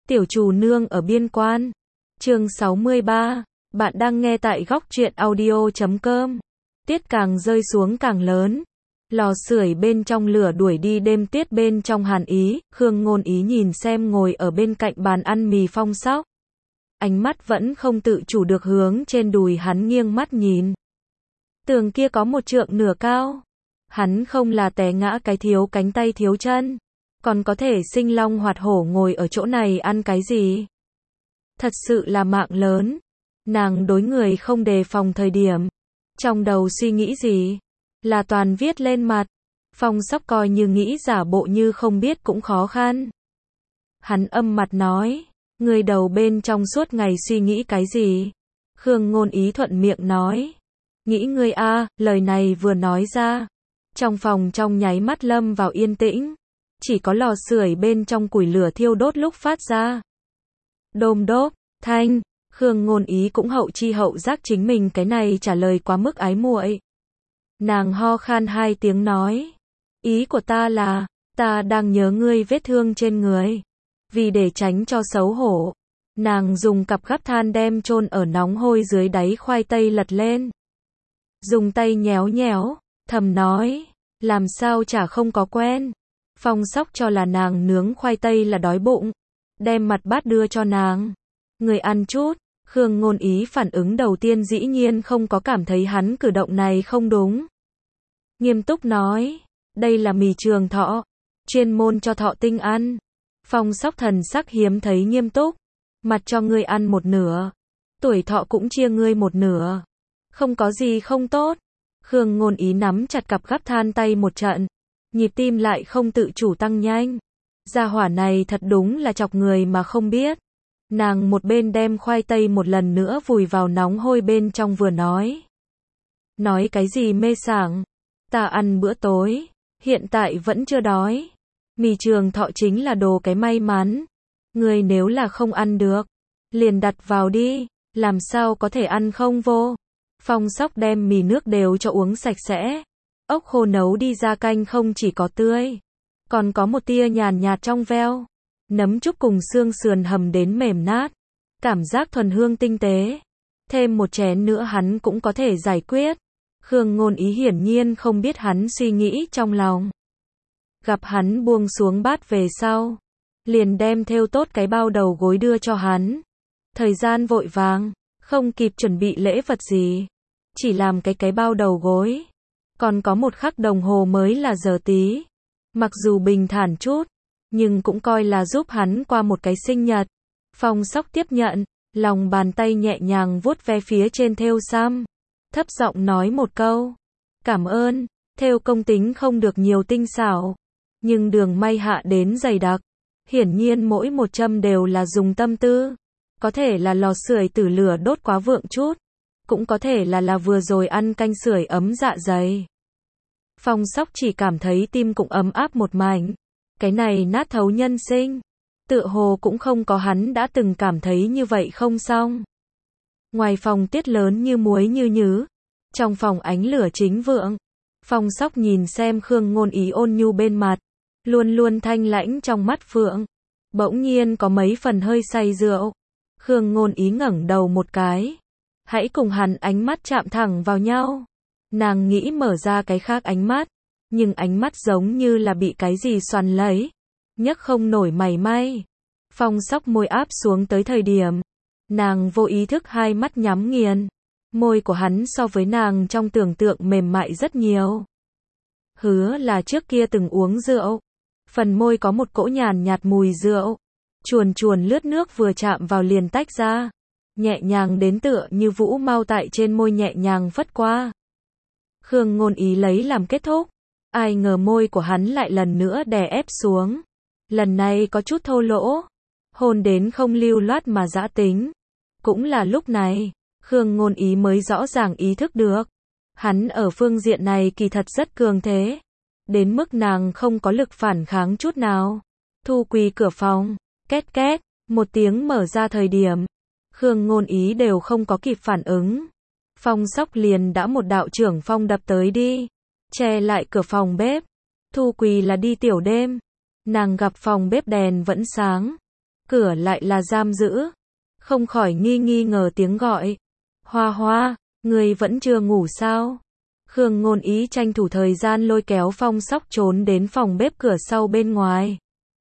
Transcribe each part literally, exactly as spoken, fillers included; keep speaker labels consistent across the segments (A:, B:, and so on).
A: Tiểu Trù Nương ở biên quan. Chương sáu mươi ba. Bạn đang nghe tại góc truyện audio chấm com. Tiết càng rơi xuống càng lớn. Lò sưởi bên trong lửa đuổi đi đêm tuyết bên trong hàn ý. Khương Ngôn Ý nhìn xem ngồi ở bên cạnh bàn ăn mì Phong Sóc. Ánh mắt vẫn không tự chủ được hướng trên đùi hắn nghiêng mắt nhìn. Tường kia có một trượng nửa cao. Hắn không là té ngã cái thiếu cánh tay thiếu chân. Còn có thể sinh long hoạt hổ ngồi ở chỗ này ăn cái gì? Thật sự là mạng lớn. Nàng đối người không đề phòng thời điểm. Trong đầu suy nghĩ gì? Là toàn viết lên mặt. Phong Sóc coi như nghĩ giả bộ như không biết cũng khó khăn. Hắn âm mặt nói. Người đầu bên trong suốt ngày suy nghĩ cái gì? Khương Ngôn Ý thuận miệng nói. Nghĩ ngươi a, lời này vừa nói ra. Trong phòng trong nháy mắt lâm vào yên tĩnh. Chỉ có lò sưởi bên trong củi lửa thiêu đốt lúc phát ra. Đôm đốp, thanh, Khương Ngôn Ý cũng hậu chi hậu giác chính mình cái này trả lời quá mức ái muội. Nàng ho khan hai tiếng nói. Ý của ta là, ta đang nhớ ngươi vết thương trên người. Vì để tránh cho xấu hổ, nàng dùng cặp gắp than đem chôn ở nóng hôi dưới đáy khoai tây lật lên. Dùng tay nhéo nhéo, thầm nói, làm sao chả không có quen. Phong Sóc cho là nàng nướng khoai tây là đói bụng, đem mặt bát đưa cho nàng. Người ăn chút. Khương Ngôn Ý phản ứng đầu tiên dĩ nhiên không có cảm thấy hắn cử động này không đúng. Nghiêm túc nói, đây là mì Trường Thọ, chuyên môn cho thọ tinh ăn. Phong Sóc thần sắc hiếm thấy nghiêm túc, mặt cho ngươi ăn một nửa, tuổi thọ cũng chia ngươi một nửa. Không có gì không tốt. Khương Ngôn Ý nắm chặt cặp gắp than tay một trận, nhịp tim lại không tự chủ tăng nhanh. Gia hỏa này thật đúng là chọc người mà không biết. Nàng một bên đem khoai tây một lần nữa vùi vào nóng hôi bên trong vừa nói. Nói cái gì mê sảng? Ta ăn bữa tối, hiện tại vẫn chưa đói. Mì Trường Thọ chính là đồ cái may mắn. Người nếu là không ăn được, liền đặt vào đi, làm sao có thể ăn không vô. Phong Sóc đem mì nước đều cho uống sạch sẽ. Ốc khô nấu đi ra canh không chỉ có tươi, còn có một tia nhàn nhạt trong veo. Nấm trúc cùng xương sườn hầm đến mềm nát, cảm giác thuần hương tinh tế. Thêm một chén nữa hắn cũng có thể giải quyết. Khương Ngôn Ý hiển nhiên không biết hắn suy nghĩ trong lòng. Gặp hắn buông xuống bát về sau, liền đem thêu tốt cái bao đầu gối đưa cho hắn. Thời gian vội vàng, không kịp chuẩn bị lễ vật gì, chỉ làm cái cái bao đầu gối. Còn có một khắc đồng hồ mới là giờ tí. Mặc dù bình thản chút, nhưng cũng coi là giúp hắn qua một cái sinh nhật. Phong Sóc tiếp nhận, lòng bàn tay nhẹ nhàng vuốt ve phía trên thêu sam, thấp giọng nói một câu. Cảm ơn, thêu công tính không được nhiều tinh xảo, nhưng đường may hạ đến dày đặc. Hiển nhiên mỗi một châm đều là dùng tâm tư. Có thể là lò sưởi tử lửa đốt quá vượng chút, cũng có thể là là vừa rồi ăn canh sưởi ấm dạ dày. Phong Sóc chỉ cảm thấy tim cũng ấm áp một mảnh. Cái này nát thấu nhân sinh, tựa hồ cũng không có hắn đã từng cảm thấy như vậy không xong. Ngoài phòng tiết lớn như muối như nhứ, trong phòng ánh lửa chính vượng. Phong Sóc nhìn xem Khương Ngôn Ý ôn nhu bên mặt, luôn luôn thanh lãnh trong mắt phượng, bỗng nhiên có mấy phần hơi say rượu. Khương Ngôn Ý ngẩng đầu một cái, hãy cùng hắn ánh mắt chạm thẳng vào nhau. Nàng nghĩ mở ra cái khác ánh mắt, nhưng ánh mắt giống như là bị cái gì xoắn lấy, nhấc không nổi mảy may. Phong Sóc môi áp xuống tới thời điểm, nàng vô ý thức hai mắt nhắm nghiền. Môi của hắn so với nàng trong tưởng tượng mềm mại rất nhiều. Hứa là trước kia từng uống rượu, phần môi có một cỗ nhàn nhạt mùi rượu, chuồn chuồn lướt nước vừa chạm vào liền tách ra, nhẹ nhàng đến tựa như vũ mau tại trên môi nhẹ nhàng phất qua. Khương Ngôn Ý lấy làm kết thúc, ai ngờ môi của hắn lại lần nữa đè ép xuống. Lần này có chút thô lỗ, hôn đến không lưu loát mà dã tính. Cũng là lúc này, Khương Ngôn Ý mới rõ ràng ý thức được. Hắn ở phương diện này kỳ thật rất cường thế, đến mức nàng không có lực phản kháng chút nào. Thu quỳ cửa phòng, két két, một tiếng mở ra thời điểm. Khương Ngôn Ý đều không có kịp phản ứng. Phong Sóc liền đã một đạo trưởng phong đập tới đi, che lại cửa phòng bếp. Thu quỳ là đi tiểu đêm. Nàng gặp phòng bếp đèn vẫn sáng, cửa lại là giam giữ. Không khỏi nghi nghi ngờ tiếng gọi. Hoa Hoa, người vẫn chưa ngủ sao? Khương Ngôn Ý tranh thủ thời gian lôi kéo Phong Sóc trốn đến phòng bếp cửa sau bên ngoài.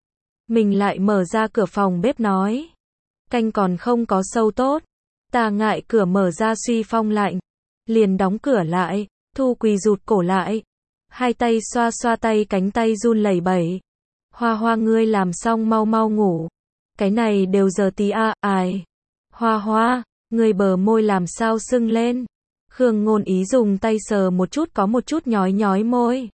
A: Mình lại mở ra cửa phòng bếp nói. Canh còn không có sâu tốt. Ta ngại cửa mở ra suy phong lạnh. Liền đóng cửa lại. Thu Quỳ rụt cổ lại. Hai tay xoa xoa tay, cánh tay run lẩy bẩy. Hoa Hoa, ngươi làm xong mau mau ngủ. Cái này đều giờ tí a, ai. Hoa Hoa, ngươi bờ môi làm sao sưng lên. Khương Ngôn Ý dùng tay sờ một chút, có một chút nhói nhói môi.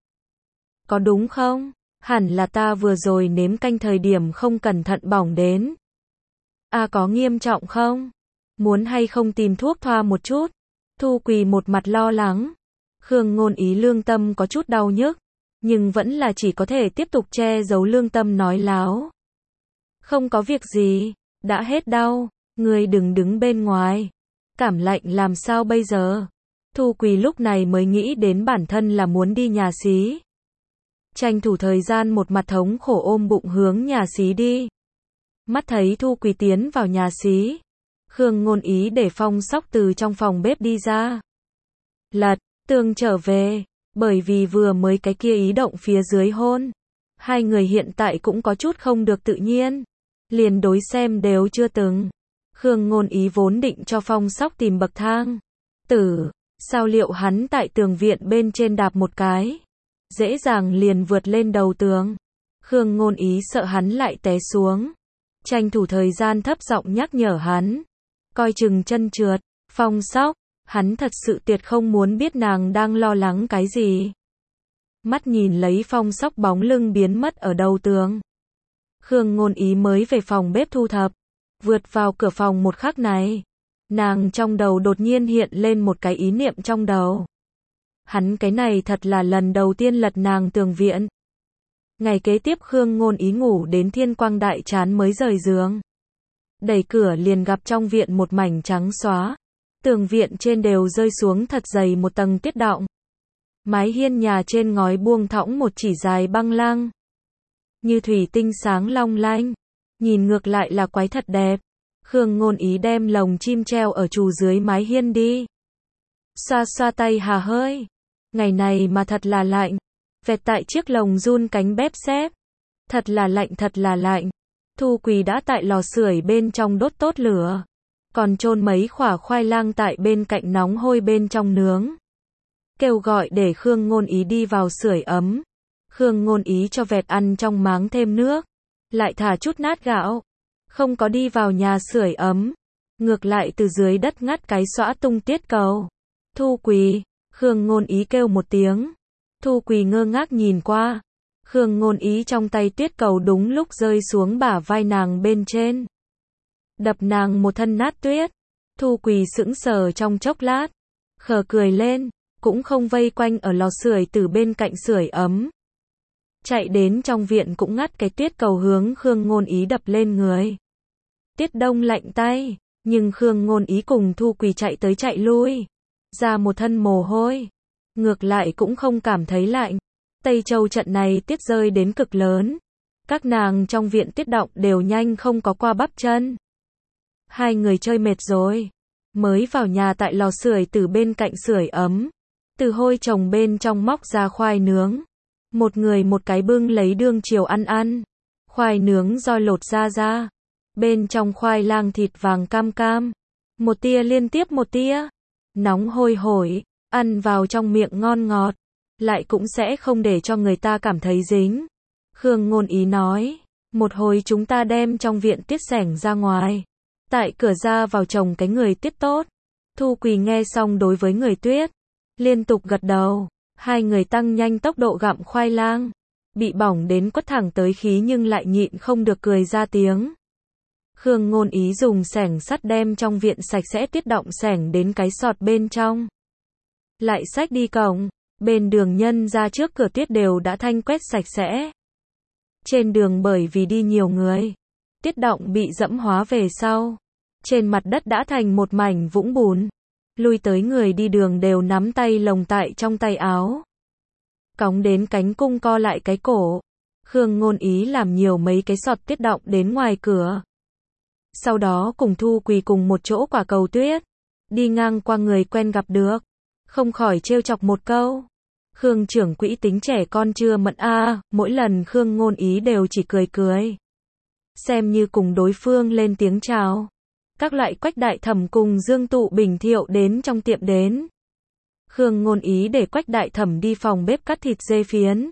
A: Có đúng không? Hẳn là ta vừa rồi nếm canh thời điểm không cẩn thận bỏng đến. À, có nghiêm trọng không? Muốn hay không tìm thuốc thoa một chút? Thu Quỳ một mặt lo lắng. Khương Ngôn Ý lương tâm có chút đau nhức, nhưng vẫn là chỉ có thể tiếp tục che giấu lương tâm nói láo. Không có việc gì, đã hết đau, ngươi đừng đứng bên ngoài. Cảm lạnh làm sao bây giờ? Thu Quỳ lúc này mới nghĩ đến bản thân là muốn đi nhà xí. Tranh thủ thời gian một mặt thống khổ ôm bụng hướng nhà xí đi. Mắt thấy Thu Quỳ tiến vào nhà xí. Khương Ngôn Ý để Phong Sóc từ trong phòng bếp đi ra. Lật, Tường trở về, bởi vì vừa mới cái kia ý động phía dưới hôn. Hai người hiện tại cũng có chút không được tự nhiên. Liền đối xem đều chưa từng. Khương Ngôn Ý vốn định cho Phong Sóc tìm bậc thang. Tử, sao liệu hắn tại tường viện bên trên đạp một cái. Dễ dàng liền vượt lên đầu tường. Khương Ngôn Ý sợ hắn lại té xuống. Tranh thủ thời gian thấp giọng nhắc nhở hắn. Coi chừng chân trượt. Phong Sóc, hắn thật sự tuyệt không muốn biết nàng đang lo lắng cái gì. Mắt nhìn lấy Phong Sóc bóng lưng biến mất ở đầu tường. Khương Ngôn Ý mới về phòng bếp thu thập. Vượt vào cửa phòng một khắc này. Nàng trong đầu đột nhiên hiện lên một cái ý niệm trong đầu. Hắn cái này thật là lần đầu tiên lật nàng tường viện. Ngày kế tiếp Khương Ngôn Ý ngủ đến thiên quang đại chán mới rời giường. Đẩy cửa liền gặp trong viện một mảnh trắng xóa. Tường viện trên đều rơi xuống thật dày một tầng tuyết đọng. Mái hiên nhà trên ngói buông thõng một chỉ dài băng lăng. Như thủy tinh sáng long lanh. Nhìn ngược lại là quái thật đẹp. Khương Ngôn Ý đem lồng chim treo ở trù dưới mái hiên đi. Xoa xoa tay hà hơi. Ngày này mà thật là lạnh. Vẹt tại chiếc lồng run cánh bép xép. Thật là lạnh, thật là lạnh. Thu Quỳ đã tại lò sưởi bên trong đốt tốt lửa. Còn chôn mấy khỏa khoai lang tại bên cạnh nóng hôi bên trong nướng. Kêu gọi để Khương Ngôn Ý đi vào sưởi ấm. Khương Ngôn Ý cho vẹt ăn trong máng thêm nước. Lại thả chút nát gạo. Không có đi vào nhà sưởi ấm. Ngược lại từ dưới đất ngắt cái xõa tung tiết cầu. Thu Quỳ, Khương Ngôn Ý kêu một tiếng. Thu Quỳ ngơ ngác nhìn qua. Khương Ngôn Ý trong tay tuyết cầu đúng lúc rơi xuống bả vai nàng bên trên. Đập nàng một thân nát tuyết. Thu Quỳ sững sờ trong chốc lát. Khờ cười lên, cũng không vây quanh ở lò sưởi từ bên cạnh sưởi ấm. Chạy đến trong viện cũng ngắt cái tuyết cầu hướng Khương Ngôn Ý đập lên người. Tiết đông lạnh tay, nhưng Khương Ngôn Ý cùng Thu Quỳ chạy tới chạy lui. Ra một thân mồ hôi. Ngược lại cũng không cảm thấy lạnh. Tây Châu trận này tiết rơi đến cực lớn. Các nàng trong viện tiết động đều nhanh không có qua bắp chân. Hai người chơi mệt rồi. Mới vào nhà tại lò sưởi từ bên cạnh sưởi ấm. Từ hôi chồng bên trong móc ra khoai nướng. Một người một cái bưng lấy đương chiều ăn ăn. Khoai nướng roi lột ra ra. Bên trong khoai lang thịt vàng cam cam. Một tia liên tiếp một tia. Nóng hôi hổi. Ăn vào trong miệng ngon ngọt. Lại cũng sẽ không để cho người ta cảm thấy dính. Khương Ngôn Ý nói. Một hồi chúng ta đem trong viện tiết sẻng ra ngoài. Tại cửa ra vào trồng cái người tiết tốt. Thu Quỳ nghe xong đối với người tuyết. Liên tục gật đầu. Hai người tăng nhanh tốc độ gặm khoai lang. Bị bỏng đến quất thẳng tới khí nhưng lại nhịn không được cười ra tiếng. Khương Ngôn Ý dùng xẻng sắt đem trong viện sạch sẽ tiết động xẻng đến cái sọt bên trong. Lại xách đi cổng. Bên đường nhân ra trước cửa tuyết đều đã thanh quét sạch sẽ. Trên đường bởi vì đi nhiều người. Tiết động bị dẫm hóa về sau. Trên mặt đất đã thành một mảnh vũng bùn. Lui tới người đi đường đều nắm tay lồng tại trong tay áo. Cõng đến cánh cung co lại cái cổ. Khương Ngôn Ý làm nhiều mấy cái sọt tiết động đến ngoài cửa. Sau đó cùng Thu quỳ cùng một chỗ quả cầu tuyết. Đi ngang qua người quen gặp được. Không khỏi trêu chọc một câu. Khương trưởng quỹ tính trẻ con chưa mận a, mỗi lần Khương Ngôn Ý đều chỉ cười cười. Xem như cùng đối phương lên tiếng chào. Các loại Quách Đại Thẩm cùng Dương Tụ Bình Thiệu đến trong tiệm đến. Khương Ngôn Ý để Quách Đại Thẩm đi phòng bếp cắt thịt dê phiến.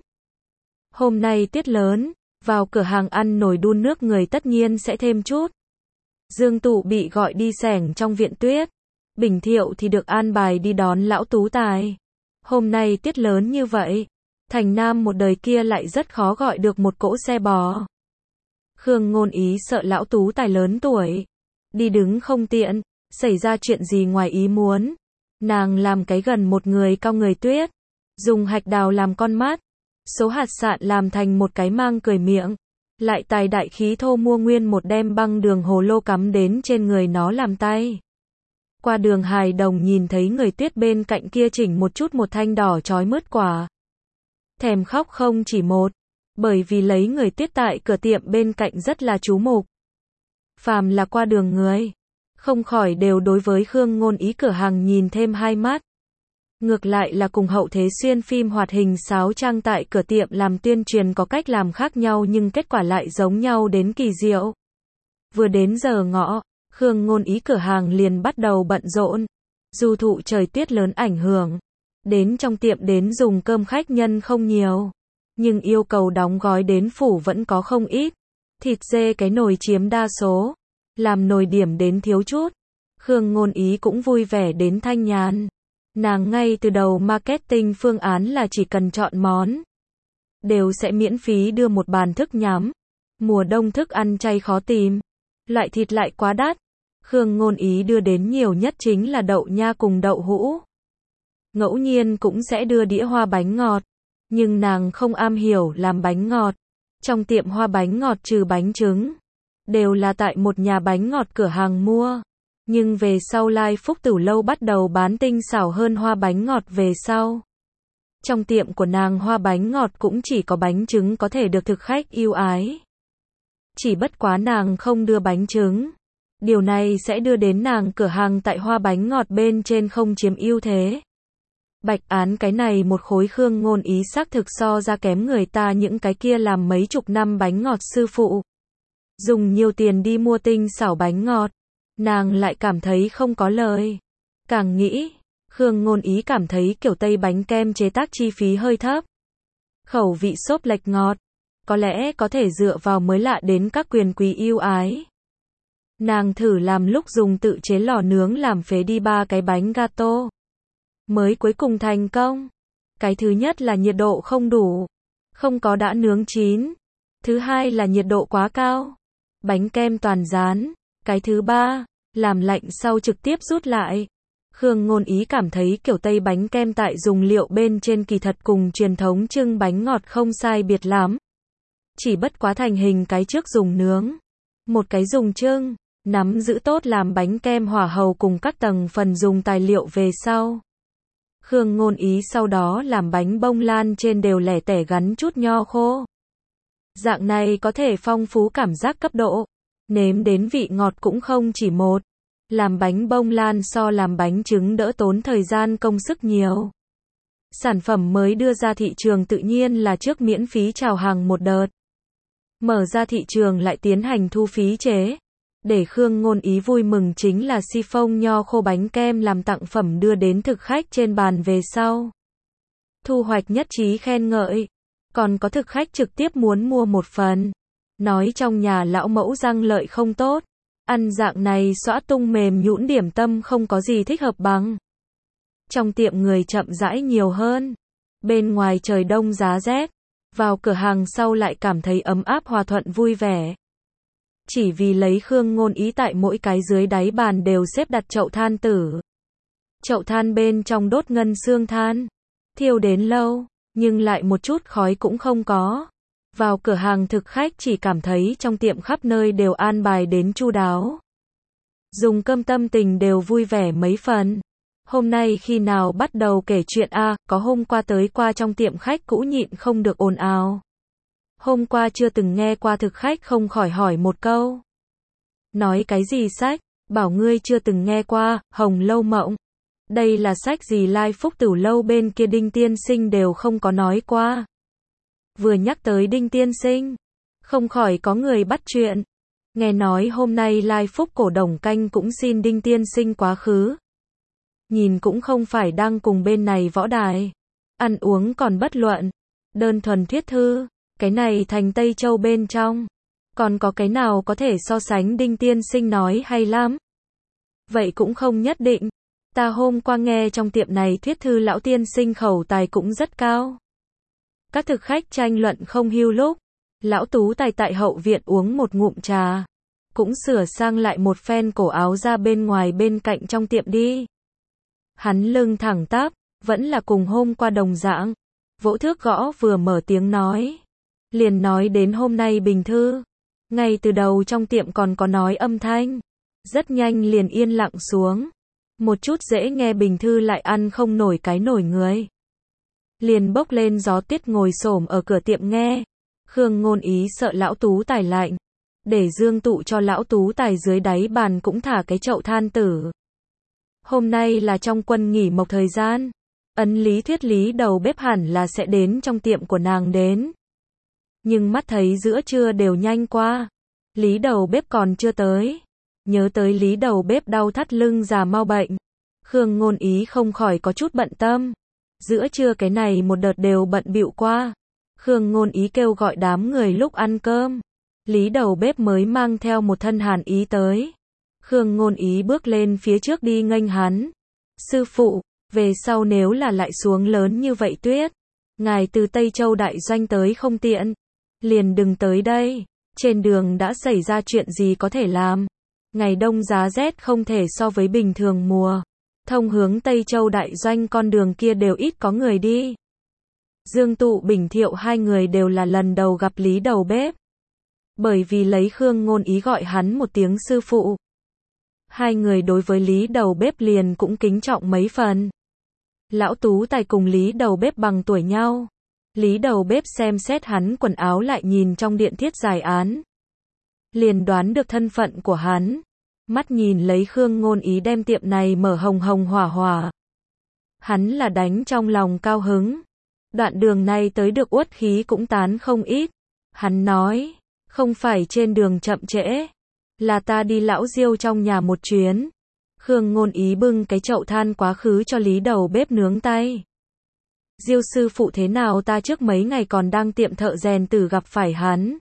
A: Hôm nay tiết lớn, vào cửa hàng ăn nồi đun nước người tất nhiên sẽ thêm chút. Dương Tụ bị gọi đi xẻng trong viện tuyết. Bình Thiệu thì được an bài đi đón lão tú tài. Hôm nay tiết lớn như vậy, thành nam một đời kia lại rất khó gọi được một cỗ xe bò. Khương Ngôn Ý sợ lão tú tài lớn tuổi, đi đứng không tiện, xảy ra chuyện gì ngoài ý muốn. Nàng làm cái gần một người cao người tuyết, dùng hạch đào làm con mắt, số hạt sạn làm thành một cái mang cười miệng, lại tài đại khí thô mua nguyên một đem băng đường hồ lô cắm đến trên người nó làm tay. Qua đường hài đồng nhìn thấy người tuyết bên cạnh kia chỉnh một chút một thanh đỏ chói mướt quả. Thèm khóc không chỉ một, bởi vì lấy người tuyết tại cửa tiệm bên cạnh rất là chú mục. Phàm là qua đường người, không khỏi đều đối với Khương Ngôn Ý cửa hàng nhìn thêm hai mắt. Ngược lại là cùng Hậu Thế Xuyên phim hoạt hình sáo trang tại cửa tiệm làm tuyên truyền có cách làm khác nhau nhưng kết quả lại giống nhau đến kỳ diệu. Vừa đến giờ ngọ, Khương Ngôn Ý cửa hàng liền bắt đầu bận rộn. Dù thụ trời tuyết lớn ảnh hưởng, đến trong tiệm đến dùng cơm khách nhân không nhiều, nhưng yêu cầu đóng gói đến phủ vẫn có không ít. Thịt dê cái nồi chiếm đa số, làm nồi điểm đến thiếu chút. Khương Ngôn Ý cũng vui vẻ đến thanh nhàn. Nàng ngay từ đầu marketing phương án là chỉ cần chọn món, đều sẽ miễn phí đưa một bàn thức nhắm. Mùa đông thức ăn chay khó tìm, loại thịt lại quá đắt. Khương Ngôn Ý đưa đến nhiều nhất chính là đậu nha cùng đậu hũ. Ngẫu nhiên cũng sẽ đưa đĩa hoa bánh ngọt, nhưng nàng không am hiểu làm bánh ngọt. Trong tiệm hoa bánh ngọt trừ bánh trứng, đều là tại một nhà bánh ngọt cửa hàng mua. Nhưng về sau Lai Phúc Tử Lâu bắt đầu bán tinh xảo hơn hoa bánh ngọt về sau. Trong tiệm của nàng hoa bánh ngọt cũng chỉ có bánh trứng có thể được thực khách yêu ái. Chỉ bất quá nàng không đưa bánh trứng. Điều này sẽ đưa đến nàng cửa hàng tại hoa bánh ngọt bên trên không chiếm ưu thế. Bạch án cái này một khối Khương Ngôn Ý xác thực so ra kém người ta những cái kia làm mấy chục năm bánh ngọt sư phụ. Dùng nhiều tiền đi mua tinh xảo bánh ngọt, nàng lại cảm thấy không có lời. Càng nghĩ, Khương Ngôn Ý cảm thấy kiểu Tây bánh kem chế tác chi phí hơi thấp. Khẩu vị xốp lệch ngọt, có lẽ có thể dựa vào mới lạ đến các quyền quý yêu ái. Nàng thử làm lúc dùng tự chế lò nướng làm phế đi ba cái bánh gato. Mới cuối cùng thành công. Cái thứ nhất là nhiệt độ không đủ, không có đã nướng chín. Thứ hai là nhiệt độ quá cao, bánh kem toàn dán. Cái thứ ba, làm lạnh sau trực tiếp rút lại. Khương Ngôn Ý cảm thấy kiểu Tây bánh kem tại dùng liệu bên trên kỳ thật cùng truyền thống trưng bánh ngọt không sai biệt lắm. Chỉ bất quá thành hình cái trước dùng nướng, một cái dùng trưng, nắm giữ tốt làm bánh kem hỏa hầu cùng các tầng phần dùng tài liệu về sau. Khương Ngôn Ý sau đó làm bánh bông lan trên đều lẻ tẻ gắn chút nho khô. Dạng này có thể phong phú cảm giác cấp độ, nếm đến vị ngọt cũng không chỉ một. Làm bánh bông lan so làm bánh trứng đỡ tốn thời gian công sức nhiều. Sản phẩm mới đưa ra thị trường tự nhiên là trước miễn phí chào hàng một đợt. Mở ra thị trường lại tiến hành thu phí chế. Để Khương Ngôn Ý vui mừng chính là si phông nho khô bánh kem làm tặng phẩm đưa đến thực khách trên bàn về sau. Thu hoạch nhất trí khen ngợi. Còn có thực khách trực tiếp muốn mua một phần. Nói trong nhà lão mẫu răng lợi không tốt. Ăn dạng này xõa tung mềm nhũn điểm tâm không có gì thích hợp bằng. Trong tiệm người chậm rãi nhiều hơn. Bên ngoài trời đông giá rét. Vào cửa hàng sau lại cảm thấy ấm áp hòa thuận vui vẻ. Chỉ vì lấy Khương Ngôn Ý tại mỗi cái dưới đáy bàn đều xếp đặt chậu than tử. Chậu than bên trong đốt ngân xương than. Thiêu đến lâu, nhưng lại một chút khói cũng không có. Vào cửa hàng thực khách chỉ cảm thấy trong tiệm khắp nơi đều an bài đến chu đáo. Dùng cơm tâm tình đều vui vẻ mấy phần. Hôm nay khi nào bắt đầu kể chuyện a, à, có hôm qua tới qua trong tiệm khách cũ nhịn không được ồn ào. Hôm qua chưa từng nghe qua thực khách không khỏi hỏi một câu. Nói cái gì sách, bảo ngươi chưa từng nghe qua, Hồng Lâu Mộng. Đây là sách gì Lai Phúc Tử Lâu bên kia Đinh Tiên Sinh đều không có nói qua. Vừa nhắc tới Đinh Tiên Sinh, không khỏi có người bắt chuyện. Nghe nói hôm nay Lai Phúc cổ đồng canh cũng xin Đinh Tiên Sinh quá khứ. Nhìn cũng không phải đang cùng bên này võ đài. Ăn uống còn bất luận. Đơn thuần thuyết thư. Cái này thành Tây Châu bên trong. Còn có cái nào có thể so sánh Đinh Tiên Sinh nói hay lắm? Vậy cũng không nhất định. Ta hôm qua nghe trong tiệm này thuyết thư lão tiên sinh khẩu tài cũng rất cao. Các thực khách tranh luận không hưu lúc. Lão Tú Tài tại hậu viện uống một ngụm trà. Cũng sửa sang lại một phen cổ áo ra bên ngoài bên cạnh trong tiệm đi. Hắn lưng thẳng tắp, vẫn là cùng hôm qua đồng dạng. Vỗ thước gõ vừa mở tiếng nói. Liền nói đến hôm nay bình thư. Ngay từ đầu trong tiệm còn có nói âm thanh. Rất nhanh liền yên lặng xuống. Một chút dễ nghe bình thư lại ăn không nổi cái nổi người. Liền bốc lên gió tuyết ngồi xổm ở cửa tiệm nghe. Khương Ngôn Ý sợ lão Tú Tài lạnh. Để Dương Tụ cho lão Tú Tài dưới đáy bàn cũng thả cái chậu than tử. Hôm nay là trong quân nghỉ mộc thời gian. Ấn lý thuyết lý đầu bếp hẳn là sẽ đến trong tiệm của nàng đến. Nhưng mắt thấy giữa trưa đều nhanh qua. Lý đầu bếp còn chưa tới. Nhớ tới lý đầu bếp đau thắt lưng già mau bệnh. Khương Ngôn Ý không khỏi có chút bận tâm. Giữa trưa cái này một đợt đều bận bịu qua. Khương Ngôn Ý kêu gọi đám người lúc ăn cơm. Lý đầu bếp mới mang theo một thân Hàn Ý tới. Khương Ngôn Ý bước lên phía trước đi nghênh hắn. Sư phụ, về sau nếu là lại xuống lớn như vậy tuyết. Ngài từ Tây Châu đại doanh tới không tiện. Liền đừng tới đây. Trên đường đã xảy ra chuyện gì có thể làm. Ngày đông giá rét không thể so với bình thường mùa. Thông hướng Tây Châu đại doanh con đường kia đều ít có người đi. Dương Tụ Bình Thiệu hai người đều là lần đầu gặp Lý đầu bếp. Bởi vì lấy Khương Ngôn Ý gọi hắn một tiếng sư phụ. Hai người đối với Lý đầu bếp liền cũng kính trọng mấy phần. Lão Tú Tài cùng Lý đầu bếp bằng tuổi nhau. Lý đầu bếp xem xét hắn quần áo lại nhìn trong điện thiết giải án. Liền đoán được thân phận của hắn. Mắt nhìn lấy Khương Ngôn Ý đem tiệm này mở hồng hồng hỏa hỏa. Hắn là đánh trong lòng cao hứng. Đoạn đường này tới được uất khí cũng tán không ít. Hắn nói, không phải trên đường chậm trễ. Là ta đi lão Diêu trong nhà một chuyến. Khương Ngôn Ý bưng cái chậu than quá khứ cho Lý đầu bếp nướng tay. Diêu sư phụ thế nào ta trước mấy ngày còn đang tiệm thợ rèn tử gặp phải hắn.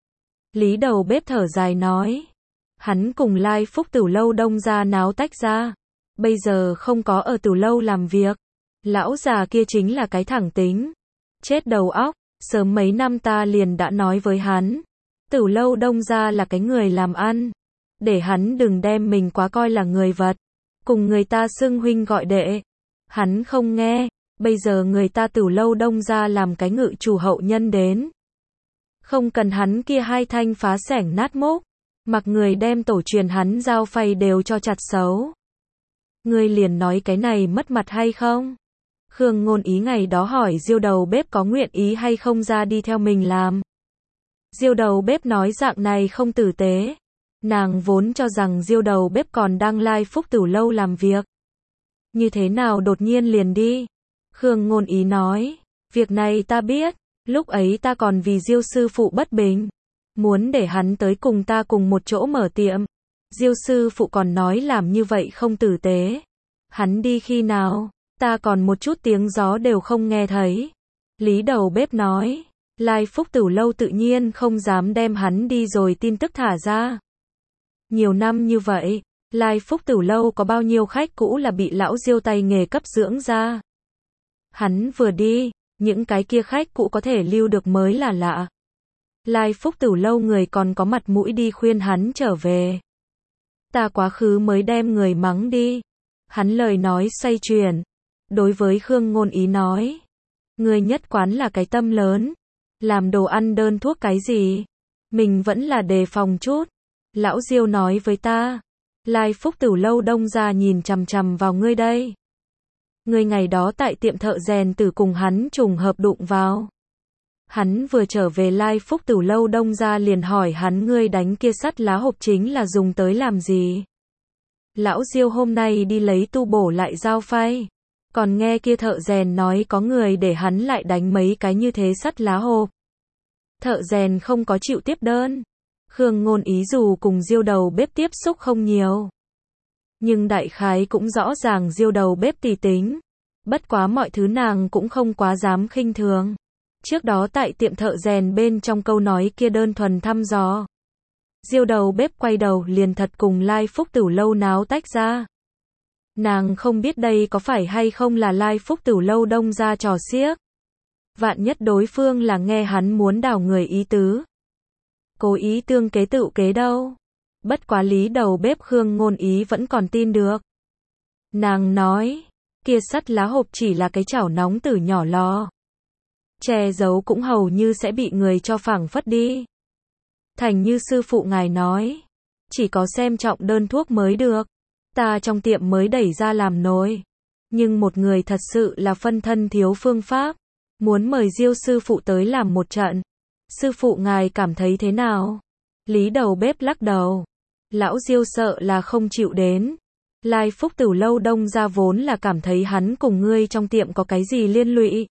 A: Lý đầu bếp thở dài nói. Hắn cùng Lai Phúc Tử Lâu đông ra náo tách ra. Bây giờ không có ở Tử Lâu làm việc. Lão già kia chính là cái thẳng tính. Chết đầu óc, sớm mấy năm ta liền đã nói với hắn. Tử Lâu đông ra là cái người làm ăn. Để hắn đừng đem mình quá coi là người vật. Cùng người ta xưng huynh gọi đệ. Hắn không nghe. Bây giờ người ta Tử Lâu đông ra làm cái ngự chủ hậu nhân đến. Không cần hắn kia hai thanh phá xẻng nát mốc. Mặc người đem tổ truyền hắn giao phay đều cho chặt xấu. Ngươi liền nói cái này mất mặt hay không? Khương Ngôn Ý ngày đó hỏi Diêu đầu bếp có nguyện ý hay không ra đi theo mình làm. Diêu đầu bếp nói dạng này không tử tế. Nàng vốn cho rằng Diêu đầu bếp còn đang Lai Phúc Tử Lâu làm việc. Như thế nào đột nhiên liền đi? Khương Ngôn Ý nói, việc này ta biết, lúc ấy ta còn vì Diêu sư phụ bất bình. Muốn để hắn tới cùng ta cùng một chỗ mở tiệm. Diêu sư phụ còn nói làm như vậy không tử tế. Hắn đi khi nào? Ta còn một chút tiếng gió đều không nghe thấy. Lý đầu bếp nói. Lai Phúc Tử Lâu tự nhiên không dám đem hắn đi rồi tin tức thả ra. Nhiều năm như vậy, Lai Phúc Tử Lâu có bao nhiêu khách cũ là bị lão Diêu tay nghề cấp dưỡng ra. Hắn vừa đi, những cái kia khách cũ có thể lưu được mới là lạ. Lai Phúc Tử Lâu người còn có mặt mũi đi khuyên hắn trở về. Ta quá khứ mới đem người mắng đi. Hắn lời nói xoay chuyển. Đối với Khương Ngôn Ý nói. Người nhất quán là cái tâm lớn. Làm đồ ăn đơn thuốc cái gì. Mình vẫn là đề phòng chút. Lão Diêu nói với ta. Lai Phúc Tử Lâu đông ra nhìn chằm chằm vào ngươi đây. Ngươi ngày đó tại tiệm thợ rèn tử cùng hắn trùng hợp đụng vào. Hắn vừa trở về Lai Phúc Tử lâu Đông gia liền hỏi hắn ngươi đánh kia sắt lá hộp chính là dùng tới làm gì? Lão Diêu hôm nay đi lấy tu bổ lại dao phay. Còn nghe kia thợ rèn nói có người để hắn lại đánh mấy cái như thế sắt lá hộp. Thợ rèn không có chịu tiếp đơn. Khương Ngôn Ý dù cùng Diêu đầu bếp tiếp xúc không nhiều. Nhưng đại khái cũng rõ ràng Diêu đầu bếp tỉ tính. Bất quá mọi thứ nàng cũng không quá dám khinh thường. Trước đó tại tiệm thợ rèn bên trong câu nói kia đơn thuần thăm dò. Diêu đầu bếp quay đầu liền thật cùng Lai Phúc Tử lâu náo tách ra. Nàng không biết đây có phải hay không là Lai Phúc Tử lâu Đông gia trò xiếc. Vạn nhất đối phương là nghe hắn muốn đào người ý tứ. Cố ý tương kế tự kế đâu. Bất quá lý đầu bếp Khương Ngôn Ý vẫn còn tin được. Nàng nói, kia sắt lá hộp chỉ là cái chảo nóng từ nhỏ lò. Che giấu cũng hầu như sẽ bị người cho phảng phất đi. Thành như sư phụ ngài nói, chỉ có xem trọng đơn thuốc mới được. Ta trong tiệm mới đẩy ra làm nồi. Nhưng một người thật sự là phân thân thiếu phương pháp. Muốn mời Diêu sư phụ tới làm một trận. Sư phụ ngài cảm thấy thế nào? Lý đầu bếp lắc đầu. Lão Diêu sợ là không chịu đến. Lai Phúc Tử lâu Đông gia vốn là cảm thấy hắn cùng ngươi trong tiệm có cái gì liên lụy.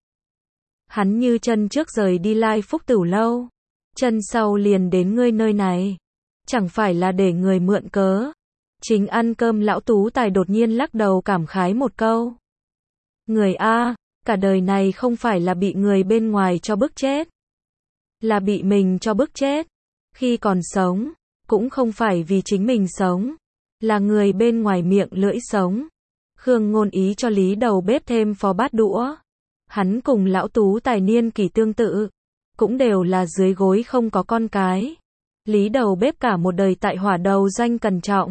A: Hắn như chân trước rời đi Lai Phúc Tử lâu. Chân sau liền đến ngươi nơi này. Chẳng phải là để người mượn cớ. Chính ăn cơm lão Tú Tài đột nhiên lắc đầu cảm khái một câu. Người A, cả đời này không phải là bị người bên ngoài cho bức chết. Là bị mình cho bức chết. Khi còn sống, cũng không phải vì chính mình sống. Là người bên ngoài miệng lưỡi sống. Khương Ngôn Ý cho Lý đầu bếp thêm phó bát đũa. Hắn cùng lão Tú Tài niên kỷ tương tự. Cũng đều là dưới gối không có con cái. Lý đầu bếp cả một đời tại hỏa đầu doanh cẩn trọng.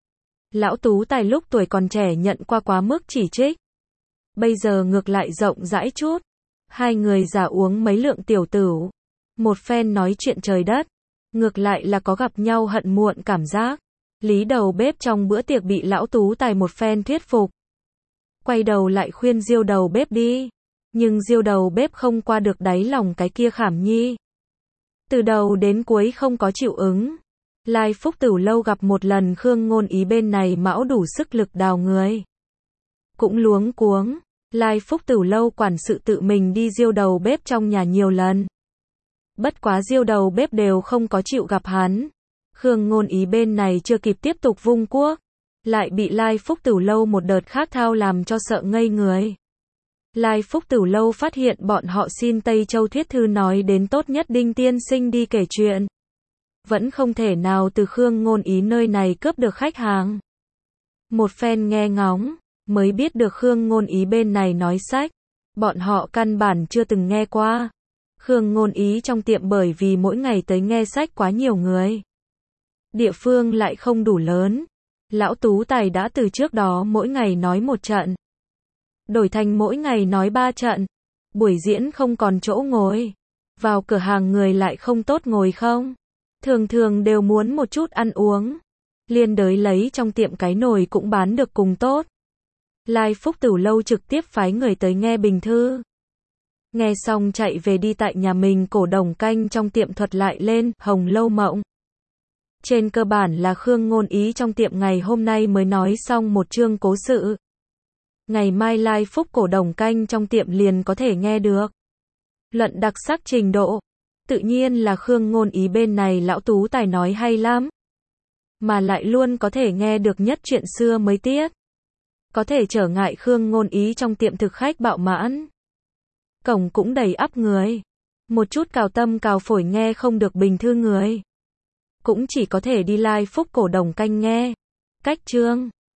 A: Lão Tú Tài lúc tuổi còn trẻ nhận qua quá mức chỉ trích. Bây giờ ngược lại rộng rãi chút. Hai người già uống mấy lượng tiểu tửu. Một phen nói chuyện trời đất. Ngược lại là có gặp nhau hận muộn cảm giác. Lý đầu bếp trong bữa tiệc bị lão Tú Tài một phen thuyết phục. Quay đầu lại khuyên Diêu đầu bếp đi. Nhưng Diêu đầu bếp không qua được đáy lòng cái kia khảm nhi. Từ đầu đến cuối không có chịu ứng. Lai Phúc Tử lâu gặp một lần Khương Ngôn Ý bên này mão đủ sức lực đào người. Cũng luống cuống. Lai Phúc Tử lâu quản sự tự mình đi Diêu đầu bếp trong nhà nhiều lần. Bất quá Diêu đầu bếp đều không có chịu gặp hắn. Khương Ngôn Ý bên này chưa kịp tiếp tục vung cuốc. Lại bị Lai Phúc Tử lâu một đợt khác thao làm cho sợ ngây người. Lai Phúc Tử lâu phát hiện bọn họ xin Tây Châu Thiết Thư nói đến tốt nhất Đinh tiên sinh đi kể chuyện. Vẫn không thể nào từ Khương Ngôn Ý nơi này cướp được khách hàng. Một phen nghe ngóng, mới biết được Khương Ngôn Ý bên này nói sách. Bọn họ căn bản chưa từng nghe qua. Khương Ngôn Ý trong tiệm bởi vì mỗi ngày tới nghe sách quá nhiều người. Địa phương lại không đủ lớn. Lão Tú Tài đã từ trước đó mỗi ngày nói một trận. Đổi thành mỗi ngày nói ba trận. Buổi diễn không còn chỗ ngồi. Vào cửa hàng người lại không tốt ngồi không. Thường thường đều muốn một chút ăn uống. Liên đới lấy trong tiệm cái nồi cũng bán được cùng tốt. Lai Phúc Tử lâu trực tiếp phái người tới nghe bình thư. Nghe xong chạy về đi tại nhà mình cổ đồng canh trong tiệm thuật lại lên Hồng Lâu Mộng. Trên cơ bản là Khương Ngôn Ý trong tiệm ngày hôm nay mới nói xong một chương cố sự. Ngày mai Lai Phúc cổ đồng canh trong tiệm liền có thể nghe được. Luận đặc sắc trình độ. Tự nhiên là Khương Ngôn Ý bên này lão Tú Tài nói hay lắm. Mà lại luôn có thể nghe được nhất chuyện xưa mới tiết. Có thể trở ngại Khương Ngôn Ý trong tiệm thực khách bạo mãn. Cổng cũng đầy ắp người. Một chút cào tâm cào phổi nghe không được bình thư người. Cũng chỉ có thể đi Lai Phúc cổ đồng canh nghe. Cách chương